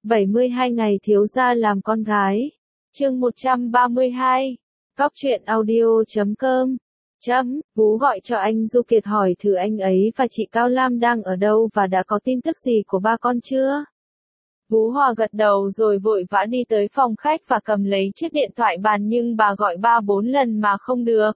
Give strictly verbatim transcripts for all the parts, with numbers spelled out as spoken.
bảy mươi hai ngày thiếu gia làm con gái. Chương một trăm ba mươi hai. Cóc truyện audio chấm com. Chấm, Vú gọi cho anh Du Kiệt hỏi thử anh ấy và chị Cao Lam đang ở đâu và đã có tin tức gì của ba con chưa? Vú Hòa gật đầu rồi vội vã đi tới phòng khách và cầm lấy chiếc điện thoại bàn nhưng bà gọi ba bốn lần mà không được.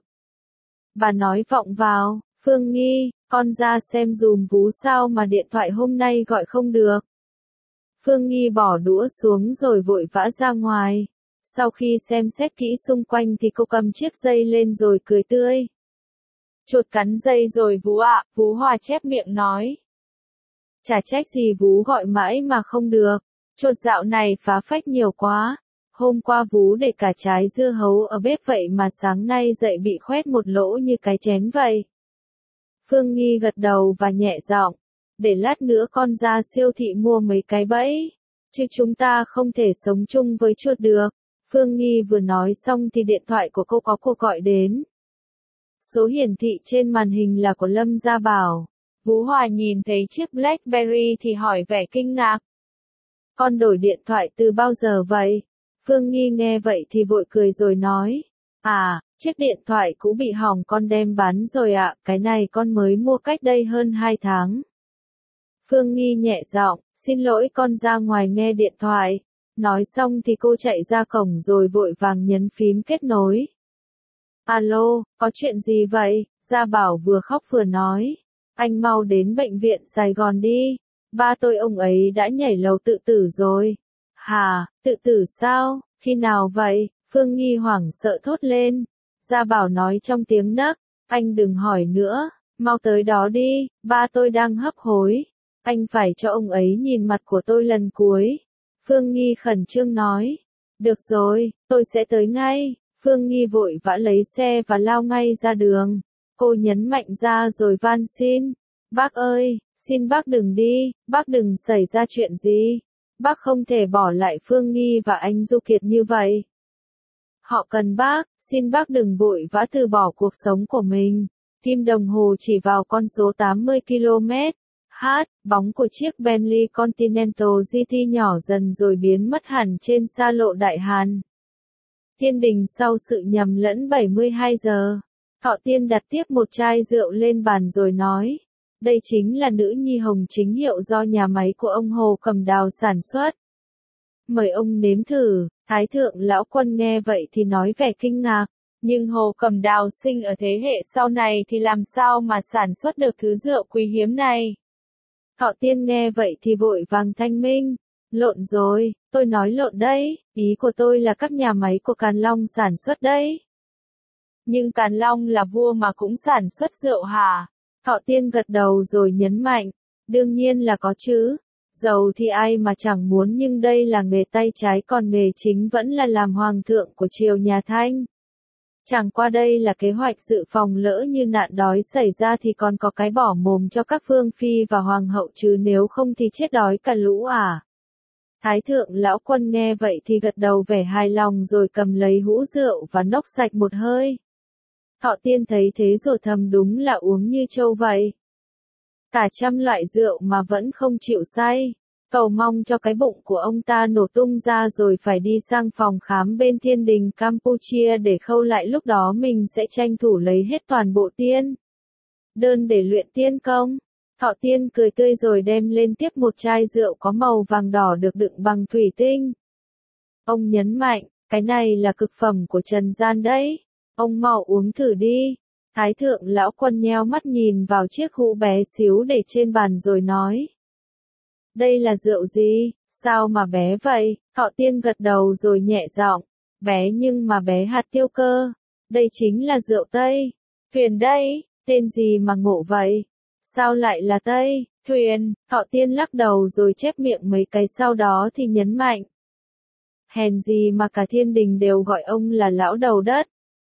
Bà nói vọng vào, Phương Nghi, con ra xem dùm Vú sao mà điện thoại hôm nay gọi không được. Phương Nghi bỏ đũa xuống rồi vội vã ra ngoài. Sau khi xem xét kỹ xung quanh thì cô cầm chiếc dây lên rồi cười tươi. Chuột cắn dây rồi Vú ạ, Vú Hòa chép miệng nói. Chả trách gì Vú gọi mãi mà không được, chuột dạo này phá phách nhiều quá. Hôm qua Vú để cả trái dưa hấu ở bếp vậy mà sáng nay dậy bị khoét một lỗ như cái chén vậy. Phương Nghi gật đầu và nhẹ giọng, để lát nữa con ra siêu thị mua mấy cái bẫy, chứ chúng ta không thể sống chung với chuột được. Phương Nghi vừa nói xong thì điện thoại của cô có cuộc gọi đến. Số hiển thị trên màn hình là của Lâm Gia Bảo. Vú Hòa nhìn thấy chiếc BlackBerry thì hỏi vẻ kinh ngạc. Con đổi điện thoại từ bao giờ vậy? Phương Nghi nghe vậy thì vội cười rồi nói. À, chiếc điện thoại cũ bị hỏng con đem bán rồi ạ, cái này con mới mua cách đây hơn hai tháng. Phương Nghi nhẹ giọng, xin lỗi con ra ngoài nghe điện thoại. Nói xong thì cô chạy ra cổng rồi vội vàng nhấn phím kết nối. Alo, có chuyện gì vậy? Gia Bảo vừa khóc vừa nói. Anh mau đến bệnh viện Sài Gòn đi. Ba tôi ông ấy đã nhảy lầu tự tử rồi. Hà, tự tử sao? Khi nào vậy? Phương Nghi hoảng sợ thốt lên. Gia Bảo nói trong tiếng nấc. Anh đừng hỏi nữa, mau tới đó đi, ba tôi đang hấp hối. Anh phải cho ông ấy nhìn mặt của tôi lần cuối. Phương Nghi khẩn trương nói. Được rồi, tôi sẽ tới ngay. Phương Nghi vội vã lấy xe và lao ngay ra đường. Cô nhấn mạnh ra rồi van xin. Bác ơi, xin bác đừng đi, bác đừng xảy ra chuyện gì. Bác không thể bỏ lại Phương Nghi và anh Du Kiệt như vậy. Họ cần bác, xin bác đừng vội vã từ bỏ cuộc sống của mình. Kim đồng hồ chỉ vào con số tám mươi ki lô mét. Hát, bóng của chiếc Bentley Continental giê tê nhỏ dần rồi biến mất hẳn trên xa lộ Đại Hàn. Thiên Đình sau sự nhầm lẫn bảy mươi hai giờ. Thọ Tiên đặt tiếp một chai rượu lên bàn rồi nói. Đây chính là nữ nhi hồng chính hiệu do nhà máy của ông Hồ Cầm Đào sản xuất. Mời ông nếm thử. Thái thượng lão quân nghe vậy thì nói vẻ kinh ngạc. Nhưng Hồ Cầm Đào sinh ở thế hệ sau này thì làm sao mà sản xuất được thứ rượu quý hiếm này? Thọ Tiên nghe vậy thì vội vàng thanh minh. Lộn rồi, tôi nói lộn đấy, ý của tôi là các nhà máy của Càn Long sản xuất đấy. Nhưng Càn Long là vua mà cũng sản xuất rượu hả? Thọ Tiên gật đầu rồi nhấn mạnh. Đương nhiên là có chứ. Giàu thì ai mà chẳng muốn nhưng đây là nghề tay trái còn nghề chính vẫn là làm hoàng thượng của triều nhà Thanh. Chẳng qua đây là kế hoạch dự phòng lỡ như nạn đói xảy ra thì còn có cái bỏ mồm cho các phương phi và hoàng hậu chứ nếu không thì chết đói cả lũ à. Thái thượng lão quân nghe vậy thì gật đầu vẻ hài lòng rồi cầm lấy hũ rượu và nốc sạch một hơi. Thọ Tiên thấy thế rồi thầm đúng là uống như trâu vậy. Cả trăm loại rượu mà vẫn không chịu say. Cầu mong cho cái bụng của ông ta nổ tung ra rồi phải đi sang phòng khám bên Thiên Đình Campuchia để khâu lại, lúc đó mình sẽ tranh thủ lấy hết toàn bộ tiên đơn để luyện tiên công. Thọ Tiên cười tươi rồi đem lên tiếp một chai rượu có màu vàng đỏ được đựng bằng thủy tinh. Ông nhấn mạnh, cái này là cực phẩm của trần gian đấy. Ông mau uống thử đi. Thái thượng lão quân nheo mắt nhìn vào chiếc hũ bé xíu để trên bàn rồi nói. Đây là rượu gì, sao mà bé vậy? Thọ Tiên gật đầu rồi nhẹ giọng. Bé nhưng mà bé hạt tiêu cơ. Đây chính là rượu Tây. Thuyền đây, tên gì mà ngộ vậy? Sao lại là Tây, thuyền? Thọ Tiên lắc đầu rồi chép miệng mấy cái sau đó thì nhấn mạnh. Hèn gì mà cả Thiên Đình đều gọi ông là lão đầu đất.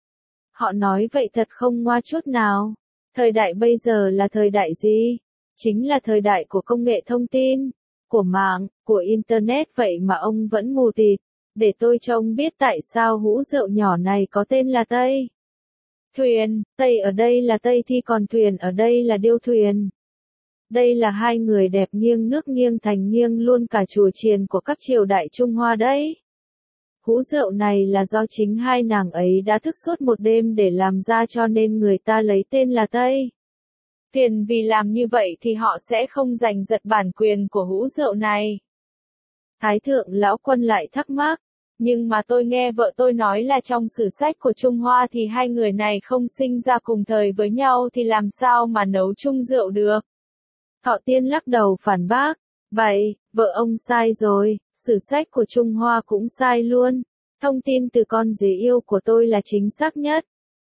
Họ nói vậy thật không ngoa chút nào. Thời đại bây giờ là thời đại gì? Chính là thời đại của công nghệ thông tin, của mạng, của Internet vậy mà ông vẫn mù tịt. Để tôi cho ông biết tại sao hũ rượu nhỏ này có tên là Tây. Thuyền, Tây ở đây là Tây thì còn thuyền ở đây là điêu thuyền. Đây là hai người đẹp nghiêng nước nghiêng thành nghiêng luôn cả chùa chiền của các triều đại Trung Hoa đấy. Hũ rượu này là do chính hai nàng ấy đã thức suốt một đêm để làm ra cho nên người ta lấy tên là Tây. Tiền vì làm như vậy thì họ sẽ không giành giật bản quyền của hũ rượu này. Thái thượng lão quân lại thắc mắc, nhưng mà tôi nghe vợ tôi nói là trong sử sách của Trung Hoa thì hai người này không sinh ra cùng thời với nhau thì làm sao mà nấu chung rượu được. Thọ Tiên lắc đầu phản bác, vậy, vợ ông sai rồi, sử sách của Trung Hoa cũng sai luôn, thông tin từ con dế yêu của tôi là chính xác nhất.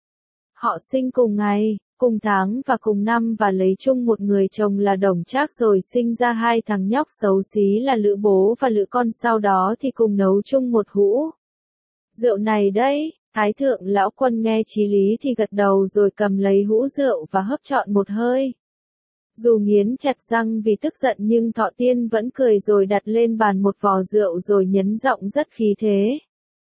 Họ sinh cùng ngày, cùng tháng và cùng năm và lấy chung một người chồng là Đồng Trác rồi sinh ra hai thằng nhóc xấu xí là Lữ bố và Lữ con, sau đó thì cùng nấu chung một hũ rượu này đấy. Thái thượng lão quân nghe chí lý thì gật đầu rồi cầm lấy hũ rượu và hớp trọn một hơi. Dù nghiến chặt răng vì tức giận nhưng Thọ Tiên vẫn cười rồi đặt lên bàn một vò rượu rồi nhấn giọng rất khí thế.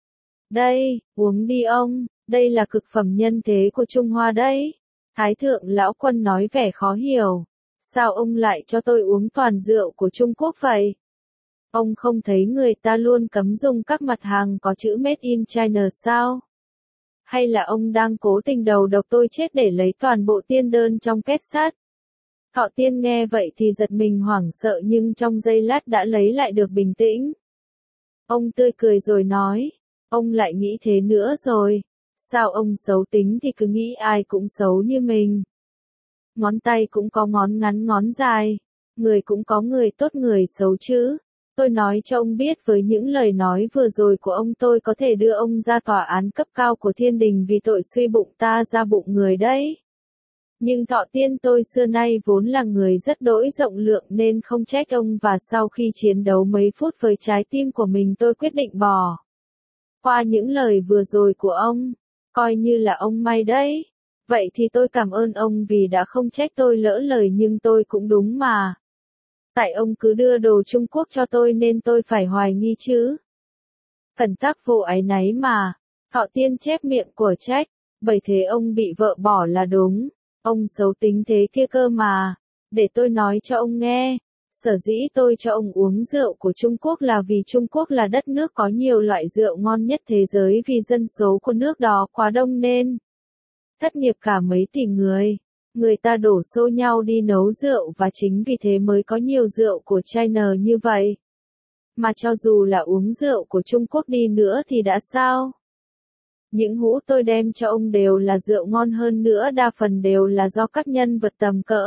Đây, uống đi ông, đây là cực phẩm nhân thế của Trung Hoa đấy. Thái thượng lão quân nói vẻ khó hiểu. Sao ông lại cho tôi uống toàn rượu của Trung Quốc vậy? Ông không thấy người ta luôn cấm dùng các mặt hàng có chữ Made in China sao? Hay là ông đang cố tình đầu độc tôi chết để lấy toàn bộ tiên đơn trong két sắt? Thọ Tiên nghe vậy thì giật mình hoảng sợ nhưng trong giây lát đã lấy lại được bình tĩnh. Ông tươi cười rồi nói, ông lại nghĩ thế nữa rồi. Sao ông xấu tính thì cứ nghĩ ai cũng xấu như mình. Ngón tay cũng có ngón ngắn ngón dài, người cũng có người tốt người xấu chứ. Tôi nói cho ông biết với những lời nói vừa rồi của ông tôi có thể đưa ông ra tòa án cấp cao của thiên đình vì tội suy bụng ta ra bụng người đấy. Nhưng Thọ Tiên tôi xưa nay vốn là người rất đỗi rộng lượng nên không trách ông và sau khi chiến đấu mấy phút với trái tim của mình tôi quyết định bỏ qua những lời vừa rồi của ông. Coi như là ông may đấy. Vậy thì tôi cảm ơn ông vì đã không trách tôi lỡ lời nhưng tôi cũng đúng mà. Tại ông cứ đưa đồ Trung Quốc cho tôi nên tôi phải hoài nghi chứ. Cẩn tắc vô áy náy mà. Thọ Tiên chép miệng của trách. Bởi thế ông bị vợ bỏ là đúng. Ông xấu tính thế kia cơ mà. Để tôi nói cho ông nghe. Sở dĩ tôi cho ông uống rượu của Trung Quốc là vì Trung Quốc là đất nước có nhiều loại rượu ngon nhất thế giới vì dân số của nước đó quá đông nên thất nghiệp cả mấy tỷ người. Người ta đổ xô nhau đi nấu rượu và chính vì thế mới có nhiều rượu của China như vậy. Mà cho dù là uống rượu của Trung Quốc đi nữa thì đã sao? Những hũ tôi đem cho ông đều là rượu ngon hơn nữa đa phần đều là do các nhân vật tầm cỡ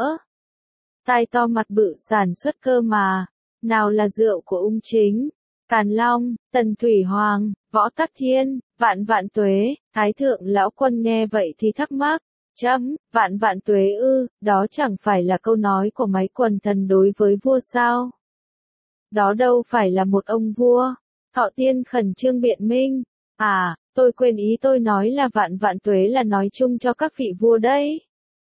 tai to mặt bự sản xuất cơ mà. Nào là rượu của Ung Chính, Càn Long, Tần Thủy Hoàng, Võ Tắc Thiên, Vạn Vạn Tuế. Thái thượng lão quân nghe vậy thì thắc mắc, chấm, Vạn Vạn Tuế ư, đó chẳng phải là câu nói của mấy quần thần đối với vua sao? Đó đâu phải là một ông vua. Thọ Tiên khẩn trương biện minh, à, tôi quên ý tôi nói là Vạn Vạn Tuế là nói chung cho các vị vua đấy.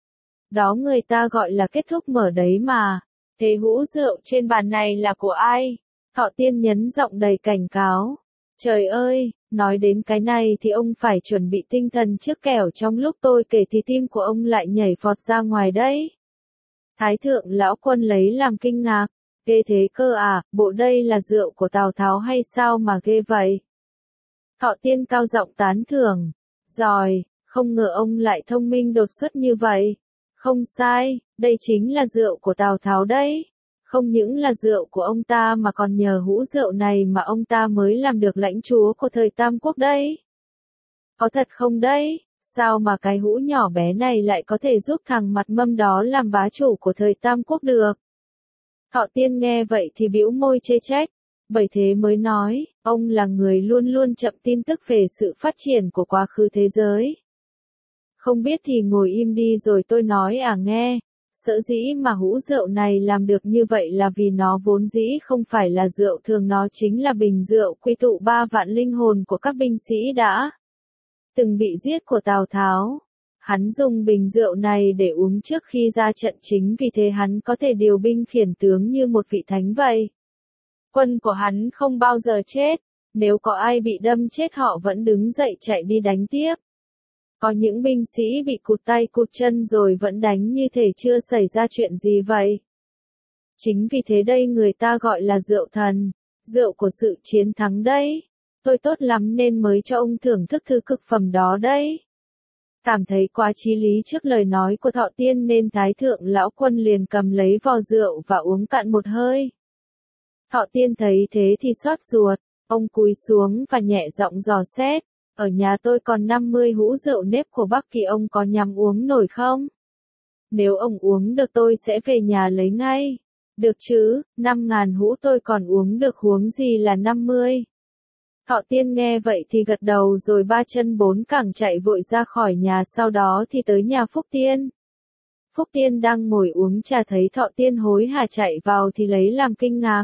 Đó người ta gọi là kết thúc mở đấy mà. Thế hũ rượu trên bàn này là của ai? Thọ Tiên nhấn giọng đầy cảnh cáo. Trời ơi, nói đến cái này thì ông phải chuẩn bị tinh thần trước kẻo trong lúc tôi kể thì tim của ông lại nhảy vọt ra ngoài đấy. Thái thượng lão quân lấy làm kinh ngạc. Ghê thế cơ à, bộ đây là rượu của Tào Tháo hay sao mà ghê vậy? Thọ Tiên cao giọng tán thưởng. Rồi, không ngờ ông lại thông minh đột xuất như vậy. Không sai, đây chính là rượu của Tào Tháo đấy. Không những là rượu của ông ta mà còn nhờ hũ rượu này mà ông ta mới làm được lãnh chúa của thời Tam Quốc đấy. Có thật không đấy? Sao mà cái hũ nhỏ bé này lại có thể giúp thằng mặt mâm đó làm bá chủ của thời Tam Quốc được? Thọ Tiên nghe vậy thì bĩu môi chê trách. Bởi thế mới nói, ông là người luôn luôn chậm tin tức về sự phát triển của quá khứ thế giới. Không biết thì ngồi im đi rồi tôi nói à nghe. Sở dĩ mà hũ rượu này làm được như vậy là vì nó vốn dĩ không phải là rượu thường, nó chính là bình rượu quy tụ ba vạn linh hồn của các binh sĩ đã từng bị giết của Tào Tháo. Hắn dùng bình rượu này để uống trước khi ra trận chính vì thế hắn có thể điều binh khiển tướng như một vị thánh vậy. Quân của hắn không bao giờ chết, nếu có ai bị đâm chết họ vẫn đứng dậy chạy đi đánh tiếp. Có những binh sĩ bị cụt tay cụt chân rồi vẫn đánh như thể chưa xảy ra chuyện gì vậy. Chính vì thế đây người ta gọi là rượu thần, rượu của sự chiến thắng đấy. Tôi tốt lắm nên mới cho ông thưởng thức thứ cực phẩm đó đấy. Cảm thấy quá chí lý trước lời nói của Thọ Tiên nên Thái Thượng Lão Quân liền cầm lấy vò rượu và uống cạn một hơi. Thọ Tiên thấy thế thì xót ruột, ông cúi xuống và nhẹ giọng dò xét, ở nhà tôi còn năm mươi hũ rượu nếp của Bắc Kỳ, ông có nhắm uống nổi không? Nếu ông uống được tôi sẽ về nhà lấy ngay. Được chứ, năm ngàn hũ tôi còn uống được, huống gì là năm mươi. Thọ Tiên nghe vậy thì gật đầu rồi ba chân bốn cẳng chạy vội ra khỏi nhà, sau đó thì tới nhà Phúc Tiên. Phúc Tiên đang ngồi uống trà thấy Thọ Tiên hối hả chạy vào thì lấy làm kinh ngạc.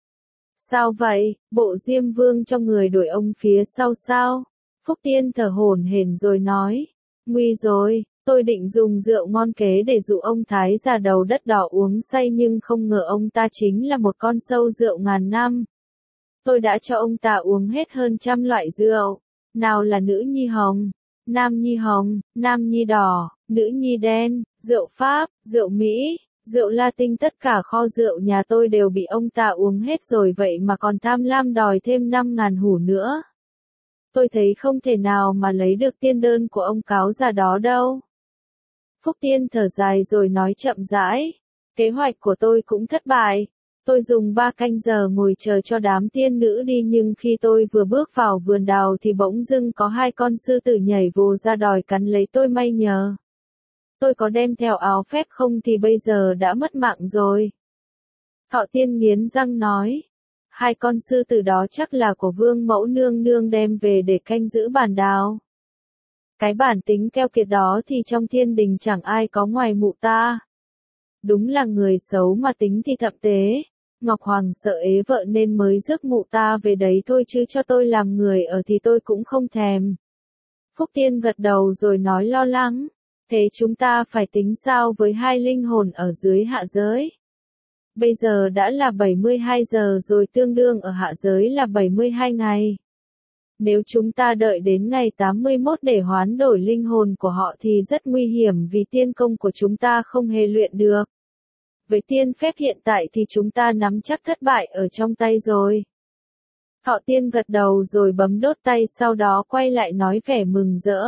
Sao vậy, bộ Diêm Vương trong người đuổi ông phía sau sao? Phúc Tiên thở hổn hển rồi nói, nguy rồi, tôi định dùng rượu ngon kế để dụ ông Thái già đầu đất đỏ uống say nhưng không ngờ ông ta chính là một con sâu rượu ngàn năm. Tôi đã cho ông ta uống hết hơn trăm loại rượu, nào là nữ nhi hồng, nam nhi hồng, nam nhi đỏ, nữ nhi đen, rượu Pháp, rượu Mỹ, rượu Latin, tất cả kho rượu nhà tôi đều bị ông ta uống hết rồi, vậy mà còn tham lam đòi thêm năm ngàn hũ nữa. Tôi thấy không thể nào mà lấy được tiên đơn của ông cáo già đó đâu. Phúc Tiên thở dài rồi nói chậm rãi, kế hoạch của tôi cũng thất bại. Tôi dùng ba canh giờ ngồi chờ cho đám tiên nữ đi, nhưng khi tôi vừa bước vào vườn đào thì bỗng dưng có hai con sư tử nhảy vồ ra đòi cắn lấy tôi, may nhờ tôi có đem theo áo phép không thì bây giờ đã mất mạng rồi. Thọ Tiên nghiến răng nói, hai con sư tử đó chắc là của Vương Mẫu Nương Nương đem về để canh giữ bản đào. Cái bản tính keo kiệt đó thì trong thiên đình chẳng ai có ngoài mụ ta. Đúng là người xấu mà tính thì thậm tế. Ngọc Hoàng sợ ế vợ nên mới rước mụ ta về đấy thôi, chứ cho tôi làm người ở thì tôi cũng không thèm. Phúc Tiên gật đầu rồi nói lo lắng, thế chúng ta phải tính sao với hai linh hồn ở dưới hạ giới? Bây giờ đã là bảy mươi hai giờ rồi, tương đương ở hạ giới là bảy mươi hai ngày. Nếu chúng ta đợi đến ngày tám mươi mốt để hoán đổi linh hồn của họ thì rất nguy hiểm, vì tiên công của chúng ta không hề luyện được. Với tiên phép hiện tại thì chúng ta nắm chắc thất bại ở trong tay rồi. Thọ Tiên gật đầu rồi bấm đốt tay, sau đó quay lại nói vẻ mừng rỡ.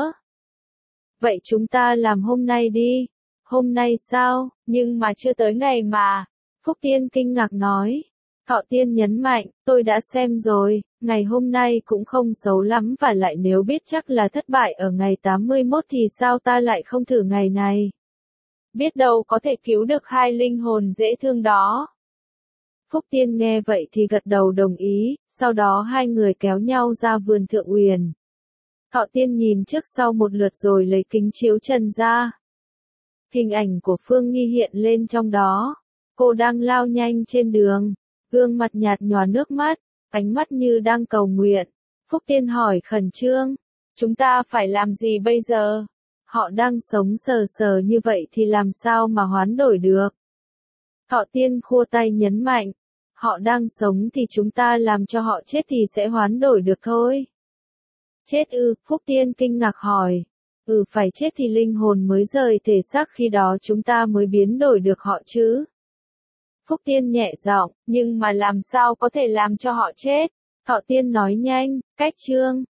Vậy chúng ta làm hôm nay đi. Hôm nay sao, nhưng mà chưa tới ngày mà. Phúc Tiên kinh ngạc nói. Thọ Tiên nhấn mạnh, tôi đã xem rồi, ngày hôm nay cũng không xấu lắm, và lại nếu biết chắc là thất bại ở ngày tám mươi mốt thì sao ta lại không thử ngày này. Biết đâu có thể cứu được hai linh hồn dễ thương đó. Phúc Tiên nghe vậy thì gật đầu đồng ý, sau đó hai người kéo nhau ra vườn Thượng Uyển. Thọ Tiên nhìn trước sau một lượt rồi lấy kính chiếu trần ra. Hình ảnh của Phương Nghi hiện lên trong đó. Cô đang lao nhanh trên đường, gương mặt nhạt nhòa nước mắt, ánh mắt như đang cầu nguyện. Phúc Tiên hỏi khẩn trương, chúng ta phải làm gì bây giờ? Họ đang sống sờ sờ như vậy thì làm sao mà hoán đổi được? Thọ Tiên khua tay nhấn mạnh, họ đang sống thì chúng ta làm cho họ chết thì sẽ hoán đổi được thôi. Chết ư? Phúc Tiên kinh ngạc hỏi. Ừ, phải chết thì linh hồn mới rời thể xác, khi đó chúng ta mới biến đổi được họ chứ. Phúc Tiên nhẹ giọng, nhưng mà làm sao có thể làm cho họ chết? Thọ Tiên nói nhanh, cách chương.